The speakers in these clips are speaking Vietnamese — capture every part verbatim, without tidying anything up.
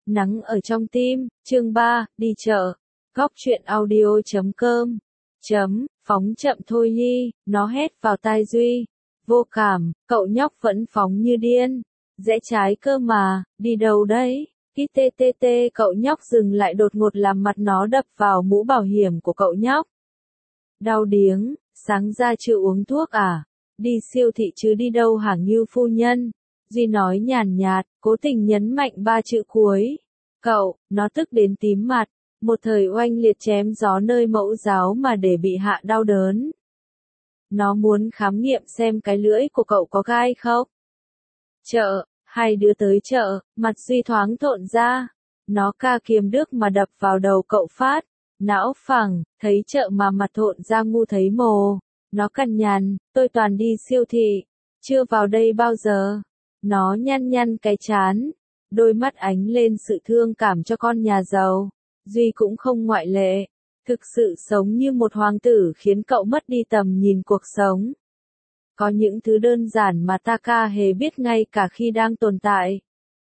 Nắng ở trong tim, chương ba, đi chợ. Góc truyện audio chấm com. Chấm, phóng chậm thôi Nhi, nó hét vào tai Duy. Vô cảm, cậu nhóc vẫn phóng như điên. Rẽ trái cơ mà, đi đâu đấy? Khi tê tê tê cậu nhóc dừng lại đột ngột làm mặt nó đập vào mũ bảo hiểm của cậu nhóc. Đau điếng, sáng ra chưa uống thuốc à? Đi siêu thị chứ đi đâu hả Ngưu phu nhân? Duy nói nhàn nhạt, cố tình nhấn mạnh ba chữ cuối. Cậu, nó tức đến tím mặt, một thời oanh liệt chém gió nơi mẫu giáo mà để bị hạ đau đớn. Nó muốn khám nghiệm xem cái lưỡi của cậu có gai không? Chợ, hai đứa tới chợ, mặt Duy thoáng thộn ra. Nó ca kiềm đức mà đập vào đầu cậu phát. Não phẳng, thấy chợ mà mặt thộn ra ngu thấy mồ. Nó cằn nhằn, tôi toàn đi siêu thị, chưa vào đây bao giờ. Nó nhăn nhăn cái trán, đôi mắt ánh lên sự thương cảm cho con nhà giàu. Duy cũng không ngoại lệ, thực sự sống như một hoàng tử khiến cậu mất đi tầm nhìn cuộc sống. Có những thứ đơn giản mà Taka hề biết ngay cả khi đang tồn tại.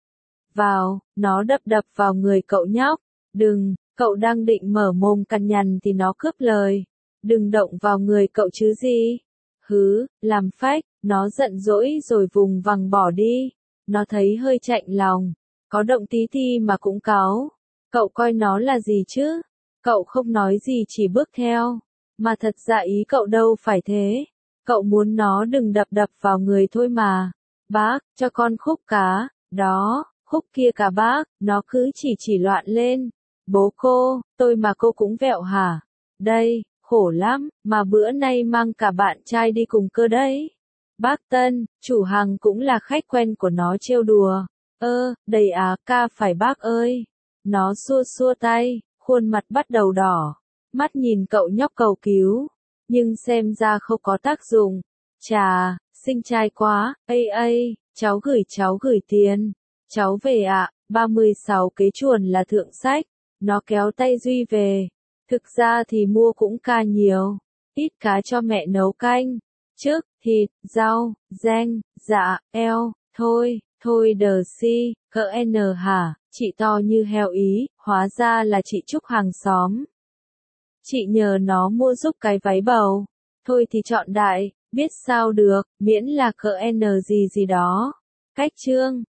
Vào, nó đập đập vào người cậu nhóc. Đừng, cậu đang định mở mồm cằn nhằn thì nó cướp lời. Đừng động vào người cậu chứ gì. Hứ, làm phách, nó giận dỗi rồi vùng vằng bỏ đi. Nó thấy hơi chạnh lòng, có động tí ti mà cũng cáu. Cậu coi nó là gì chứ? Cậu không nói gì chỉ bước theo. Mà thật ra ý cậu đâu phải thế. Cậu muốn nó đừng đập đập vào người thôi mà. Bác, cho con khúc cá, đó, khúc kia cả bác, nó cứ chỉ chỉ loạn lên. Bố cô, tôi mà cô cũng vẹo hả? Đây, khổ lắm, mà bữa nay mang cả bạn trai đi cùng cơ đấy. Bác Tân, chủ hàng cũng là khách quen của nó trêu đùa. Ơ, đầy á ca phải bác ơi. Nó xua xua tay, khuôn mặt bắt đầu đỏ. Mắt nhìn cậu nhóc cầu cứu. Nhưng xem ra không có tác dụng. Chà, xinh trai quá, ây ây, cháu gửi cháu gửi tiền. Cháu về ạ, ba mươi sáu kế chuồn là thượng sách. Nó kéo tay Duy về. Thực ra thì mua cũng ca nhiều. Ít cá cho mẹ nấu canh. Trước, thịt, rau, rang, dạ, eo, thôi, thôi đờ si, cỡ N hả, chị to như heo ý, hóa ra là chị Trúc hàng xóm. Chị nhờ nó mua giúp cái váy bầu. Thôi thì chọn đại, biết sao được, miễn là cỡ N gì gì đó. Cách chương,